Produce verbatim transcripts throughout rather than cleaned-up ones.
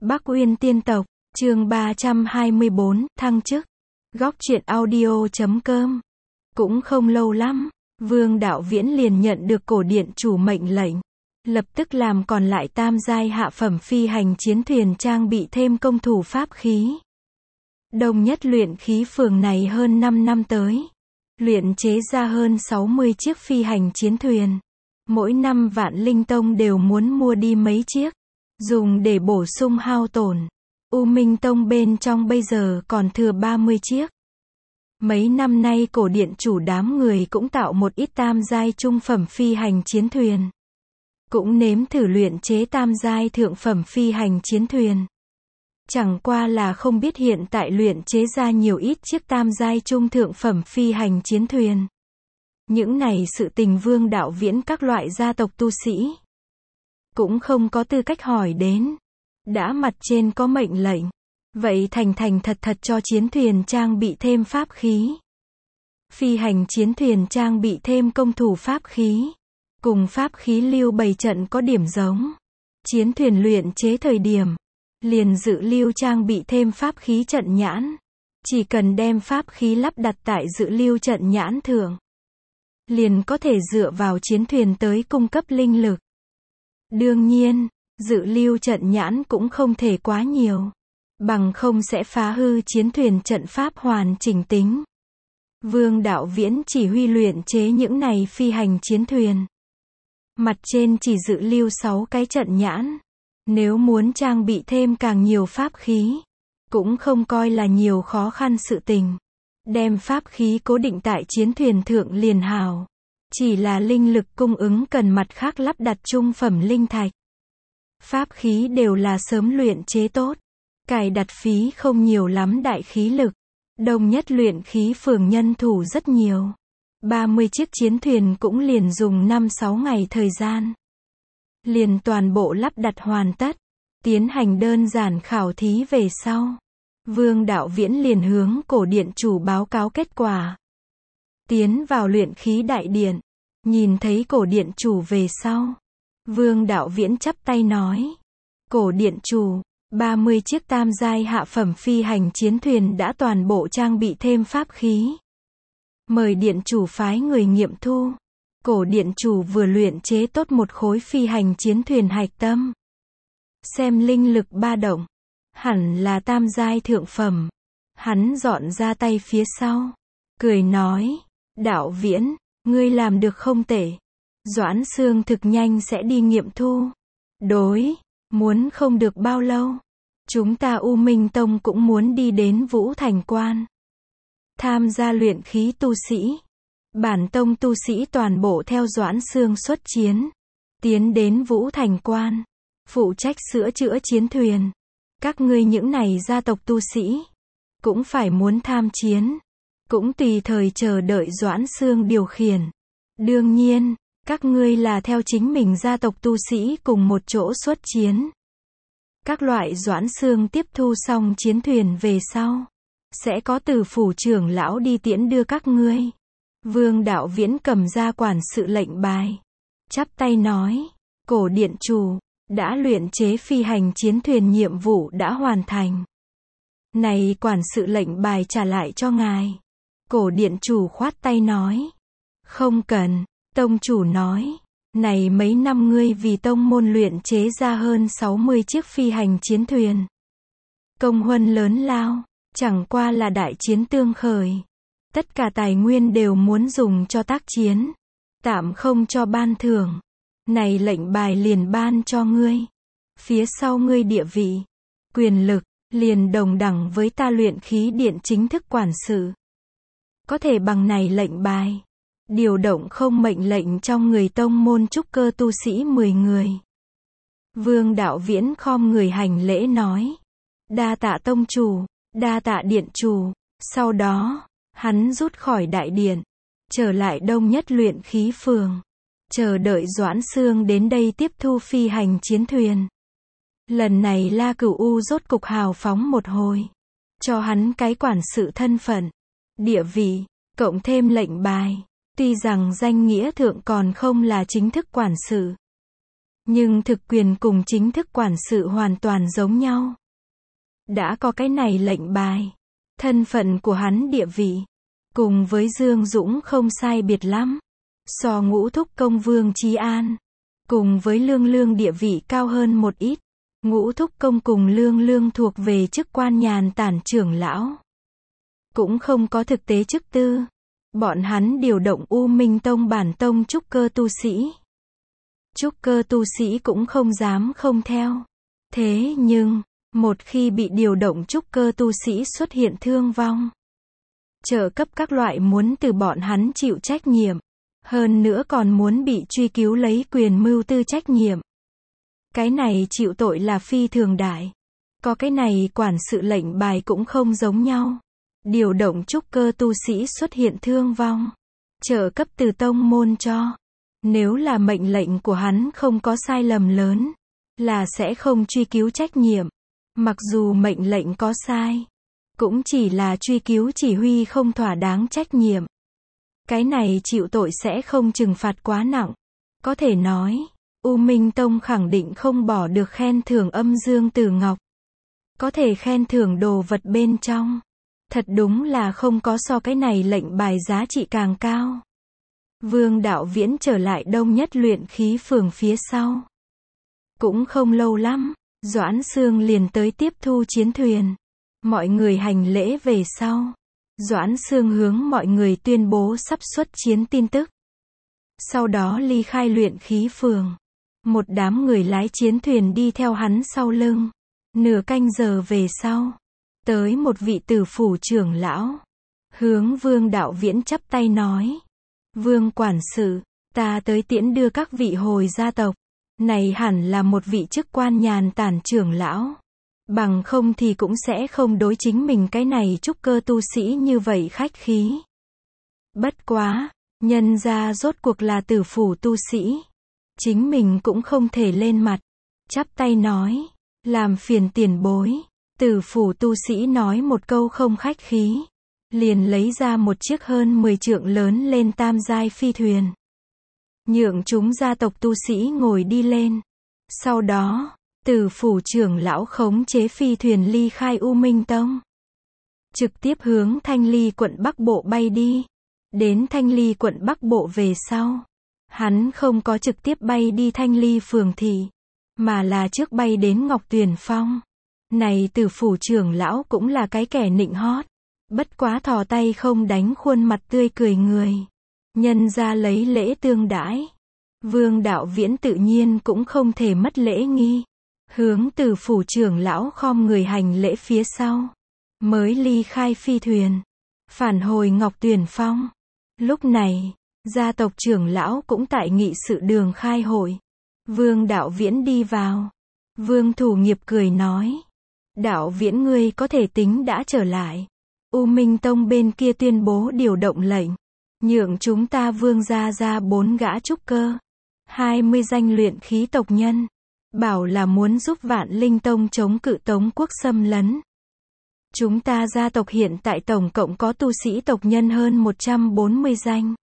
Bắc Uyên Tiên Tộc, chương ba trăm hai mươi bốn, thăng chức. Góc truyện audio chấm com. Cũng không lâu lắm, Vương Đạo Viễn liền nhận được cổ điện chủ mệnh lệnh. Lập tức làm còn lại tam giai hạ phẩm phi hành chiến thuyền trang bị thêm công thủ pháp khí. Đồng nhất luyện khí phường này hơn năm năm tới. Luyện chế ra hơn sáu mươi chiếc phi hành chiến thuyền. Mỗi năm Vạn Linh Tông đều muốn mua đi mấy chiếc. Dùng để bổ sung hao tổn. U Minh Tông bên trong bây giờ còn thừa ba mươi chiếc. Mấy năm nay cổ điện chủ đám người cũng tạo một ít tam giai trung phẩm phi hành chiến thuyền. Cũng nếm thử luyện chế tam giai thượng phẩm phi hành chiến thuyền. Chẳng qua là không biết hiện tại luyện chế ra nhiều ít chiếc tam giai trung thượng phẩm phi hành chiến thuyền. Những này sự tình Vương Đạo Viễn các loại gia tộc tu sĩ cũng không có tư cách hỏi đến. Đã mặt trên có mệnh lệnh, vậy thành thành thật thật cho chiến thuyền trang bị thêm pháp khí. Phi hành chiến thuyền trang bị thêm công thủ pháp khí. Cùng pháp khí lưu bày trận có điểm giống. Chiến thuyền luyện chế thời điểm, liền dự lưu trang bị thêm pháp khí trận nhãn. Chỉ cần đem pháp khí lắp đặt tại dự lưu trận nhãn thượng, liền có thể dựa vào chiến thuyền tới cung cấp linh lực. Đương nhiên, dự lưu trận nhãn cũng không thể quá nhiều. Bằng không sẽ phá hư chiến thuyền trận pháp hoàn chỉnh tính. Vương Đạo Viễn chỉ huy luyện chế những này phi hành chiến thuyền. Mặt trên chỉ dự lưu sáu cái trận nhãn. Nếu muốn trang bị thêm càng nhiều pháp khí, cũng không coi là nhiều khó khăn sự tình. Đem pháp khí cố định tại chiến thuyền thượng liền hào. Chỉ là linh lực cung ứng cần mặt khác lắp đặt trung phẩm linh thạch. Pháp khí đều là sớm luyện chế tốt. Cài đặt phí không nhiều lắm đại khí lực. Đồng nhất luyện khí phường nhân thủ rất nhiều. ba mươi chiếc chiến thuyền cũng liền dùng năm sáu ngày thời gian. Liền toàn bộ lắp đặt hoàn tất. Tiến hành đơn giản khảo thí về sau. Vương Đạo Viễn liền hướng cổ điện chủ báo cáo kết quả. Tiến vào luyện khí đại điện. Nhìn thấy cổ điện chủ về sau. Vương Đạo Viễn chắp tay nói. Cổ điện chủ, ba mươi chiếc tam giai hạ phẩm phi hành chiến thuyền đã toàn bộ trang bị thêm pháp khí. Mời điện chủ phái người nghiệm thu. Cổ điện chủ vừa luyện chế tốt một khối phi hành chiến thuyền hạch tâm. Xem linh lực ba động. Hẳn là tam giai thượng phẩm. Hắn dọn ra tay phía sau. Cười nói. Đạo Viễn, ngươi làm được không tệ. Doãn Sương thực nhanh sẽ đi nghiệm thu. Đối, muốn không được bao lâu. Chúng ta U Minh Tông cũng muốn đi đến Vũ Thành Quan. Tham gia luyện khí tu sĩ. Bản tông tu sĩ toàn bộ theo Doãn Sương xuất chiến. Tiến đến Vũ Thành Quan. Phụ trách sửa chữa chiến thuyền. Các ngươi những này gia tộc tu sĩ. Cũng phải muốn tham chiến. Cũng tùy thời chờ đợi Doãn Sương điều khiển. Đương nhiên, các ngươi là theo chính mình gia tộc tu sĩ cùng một chỗ xuất chiến. Các loại Doãn Sương tiếp thu xong chiến thuyền về sau. Sẽ có từ phủ trưởng lão đi tiễn đưa các ngươi. Vương Đạo Viễn cầm ra quản sự lệnh bài. Chắp tay nói. Cổ điện chủ, đã luyện chế phi hành chiến thuyền nhiệm vụ đã hoàn thành. Này quản sự lệnh bài trả lại cho ngài. Cổ điện chủ khoát tay nói. Không cần, tông chủ nói. Này mấy năm ngươi vì tông môn luyện chế ra hơn sáu mươi chiếc phi hành chiến thuyền. Công huân lớn lao, chẳng qua là đại chiến tương khởi. Tất cả tài nguyên đều muốn dùng cho tác chiến. Tạm không cho ban thưởng. Này lệnh bài liền ban cho ngươi. Phía sau ngươi địa vị, quyền lực, liền đồng đẳng với ta luyện khí điện chính thức quản sự. Có thể bằng này lệnh bài. Điều động không mệnh lệnh trong người tông môn trúc cơ tu sĩ mười người. Vương Đạo Viễn khom người hành lễ nói. Đa tạ tông chủ, đa tạ điện chủ. Sau đó, hắn rút khỏi đại điện. Trở lại đông nhất luyện khí phường. Chờ đợi Doãn Sương đến đây tiếp thu phi hành chiến thuyền. Lần này La Cửu U rốt cục hào phóng một hồi. Cho hắn cái quản sự thân phận, địa vị, cộng thêm lệnh bài. Tuy rằng danh nghĩa thượng còn không là chính thức quản sự. Nhưng thực quyền cùng chính thức quản sự hoàn toàn giống nhau. Đã có cái này lệnh bài, thân phận của hắn địa vị, cùng với Dương Dũng không sai biệt lắm. So Ngũ Thúc Công Vương Chí An, cùng với Lương Lương địa vị cao hơn một ít. Ngũ Thúc Công cùng Lương Lương thuộc về chức quan nhàn tản trưởng lão, cũng không có thực tế chức tư. Bọn hắn điều động U Minh Tông bản tông trúc cơ tu sĩ. Trúc cơ tu sĩ cũng không dám không theo. Thế nhưng, một khi bị điều động trúc cơ tu sĩ xuất hiện thương vong, trợ cấp các loại muốn từ bọn hắn chịu trách nhiệm. Hơn nữa còn muốn bị truy cứu lấy quyền mưu tư trách nhiệm. Cái này chịu tội là phi thường đại. Có cái này quản sự lệnh bài cũng không giống nhau. Điều động trúc cơ tu sĩ xuất hiện thương vong, trợ cấp từ tông môn cho. Nếu là mệnh lệnh của hắn không có sai lầm lớn, là sẽ không truy cứu trách nhiệm. Mặc dù mệnh lệnh có sai, cũng chỉ là truy cứu chỉ huy không thỏa đáng trách nhiệm. Cái này chịu tội sẽ không trừng phạt quá nặng. Có thể nói, U Minh Tông khẳng định không bỏ được khen thưởng âm dương tử ngọc. Có thể khen thưởng đồ vật bên trong. Thật đúng là không có so cái này lệnh bài giá trị càng cao. Vương Đạo Viễn trở lại Đông Nhất luyện khí phường phía sau. Cũng không lâu lắm, Doãn Sương liền tới tiếp thu chiến thuyền. Mọi người hành lễ về sau. Doãn Sương hướng mọi người tuyên bố sắp xuất chiến tin tức. Sau đó ly khai luyện khí phường. Một đám người lái chiến thuyền đi theo hắn sau lưng. Nửa canh giờ về sau, tới một vị tử phủ trưởng lão. Hướng Vương Đạo Viễn chắp tay nói. Vương quản sự, ta tới tiễn đưa các vị hồi gia tộc. Này hẳn là một vị chức quan nhàn tản trưởng lão. Bằng không thì cũng sẽ không đối chính mình cái này trúc cơ tu sĩ như vậy khách khí. Bất quá, nhân ra rốt cuộc là tử phủ tu sĩ. Chính mình cũng không thể lên mặt. Chắp tay nói, làm phiền tiền bối. Tử phủ tu sĩ nói một câu không khách khí. Liền lấy ra một chiếc hơn mười trượng lớn lên tam giai phi thuyền. Nhượng chúng gia tộc tu sĩ ngồi đi lên. Sau đó, Tử phủ trưởng lão khống chế phi thuyền ly khai U Minh Tông. Trực tiếp hướng Thanh Ly quận Bắc Bộ bay đi. Đến Thanh Ly quận Bắc Bộ về sau. Hắn không có trực tiếp bay đi Thanh Ly phường thị. Mà là trước bay đến Ngọc Tuyền Phong. Này Tử phủ trưởng lão cũng là cái kẻ nịnh hót. Bất quá thò tay không đánh khuôn mặt tươi cười người. Nhân ra lấy lễ tương đãi. Vương Đạo Viễn tự nhiên cũng không thể mất lễ nghi. Hướng Tử phủ trưởng lão khom người hành lễ phía sau. Mới ly khai phi thuyền. Phản hồi Ngọc Tuyền Phong. Lúc này, gia tộc trưởng lão cũng tại nghị sự đường khai hội. Vương Đạo Viễn đi vào. Vương Thủ Nghiệp cười nói. Đạo Viễn ngươi có thể tính đã trở lại. U Minh Tông bên kia tuyên bố điều động lệnh. Nhượng chúng ta vương gia ra bốn gã trúc cơ. hai mươi danh luyện khí tộc nhân. Bảo là muốn giúp Vạn Linh Tông chống cự Tống quốc xâm lấn. Chúng ta gia tộc hiện tại tổng cộng có tu sĩ tộc nhân hơn một trăm bốn mươi danh.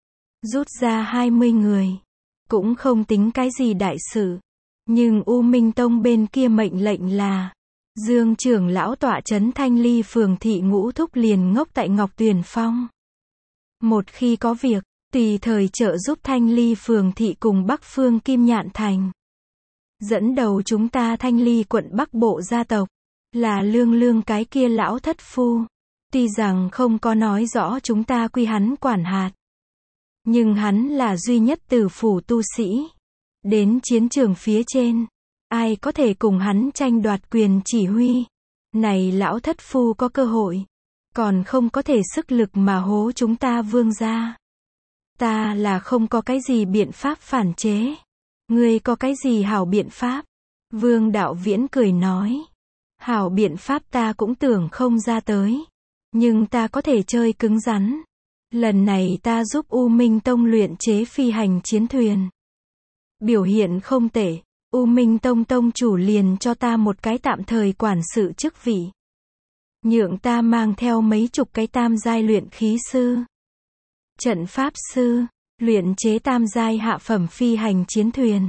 Rút ra hai mươi người. Cũng không tính cái gì đại sự. Nhưng U Minh Tông bên kia mệnh lệnh là Dương trưởng lão tọa trấn Thanh Ly phường thị Ngũ Thúc liền ngốc tại Ngọc Tuyền Phong. Một khi có việc, tùy thời trợ giúp Thanh Ly phường thị cùng Bắc Phương Kim Nhạn Thành. Dẫn đầu chúng ta Thanh Ly quận Bắc Bộ gia tộc, là Lương Lương cái kia lão thất phu. Tuy rằng không có nói rõ chúng ta quy hắn quản hạt. Nhưng hắn là duy nhất tử phủ tu sĩ. Đến chiến trường phía trên, ai có thể cùng hắn tranh đoạt quyền chỉ huy. Này lão thất phu có cơ hội. Còn không có thể sức lực mà hố chúng ta vương gia. Ta là không có cái gì biện pháp phản chế. Ngươi có cái gì hảo biện pháp? Vương Đạo Viễn cười nói. Hảo biện pháp ta cũng tưởng không ra tới. Nhưng ta có thể chơi cứng rắn. Lần này ta giúp U Minh Tông luyện chế phi hành chiến thuyền. Biểu hiện không tệ. U Minh Tông tông chủ liền cho ta một cái tạm thời quản sự chức vị. Nhượng ta mang theo mấy chục cái tam giai luyện khí sư. Trận pháp sư. Luyện chế tam giai hạ phẩm phi hành chiến thuyền.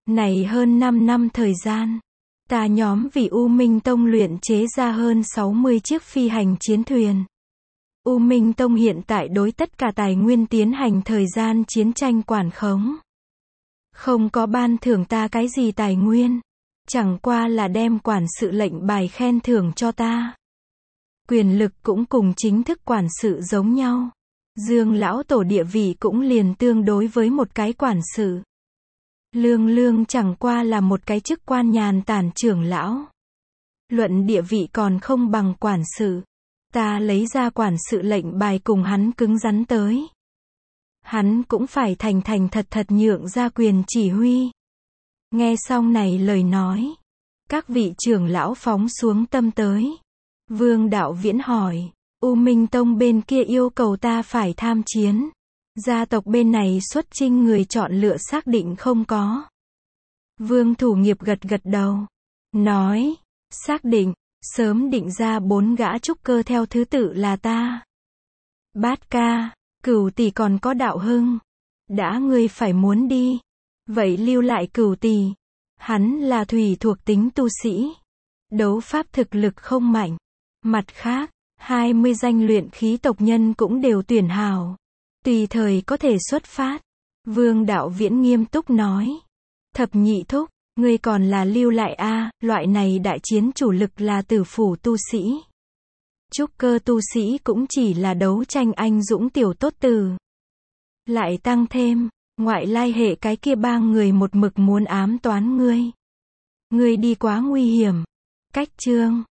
Này hơn năm năm thời gian, ta nhóm vì U Minh Tông luyện chế ra hơn sáu mươi chiếc phi hành chiến thuyền. U Minh Tông hiện tại đối tất cả tài nguyên tiến hành thời gian chiến tranh quản khống. Không có ban thưởng ta cái gì tài nguyên. Chẳng qua là đem quản sự lệnh bài khen thưởng cho ta. Quyền lực cũng cùng chính thức quản sự giống nhau. Dương lão tổ địa vị cũng liền tương đối với một cái quản sự. Lương Lương chẳng qua là một cái chức quan nhàn tản trưởng lão. Luận địa vị còn không bằng quản sự. Ta lấy ra quản sự lệnh bài cùng hắn cứng rắn tới. Hắn cũng phải thành thành thật thật nhượng ra quyền chỉ huy. Nghe xong này lời nói, các vị trưởng lão phóng xuống tâm tới. Vương Đạo Viễn hỏi, U Minh Tông bên kia yêu cầu ta phải tham chiến. Gia tộc bên này xuất chinh người chọn lựa xác định không có. Vương Thủ Nghiệp gật gật đầu. Nói, xác định, sớm định ra bốn gã trúc cơ theo thứ tự là ta. Bát ca, Cửu tỷ còn có Đạo Hưng. Đã ngươi phải muốn đi. Vậy lưu lại Cửu tỷ. Hắn là thủy thuộc tính tu sĩ. Đấu pháp thực lực không mạnh. Mặt khác, hai mươi danh luyện khí tộc nhân cũng đều tuyển hào. Tùy thời có thể xuất phát. Vương Đạo Viễn nghiêm túc nói. Thập nhị thúc, ngươi còn là lưu lại a, loại này đại chiến chủ lực là tử phủ tu sĩ. Trúc cơ tu sĩ cũng chỉ là đấu tranh anh dũng tiểu tốt tử. Lại tăng thêm, ngoại lai hệ cái kia ba người một mực muốn ám toán ngươi. Ngươi đi quá nguy hiểm. Cách chương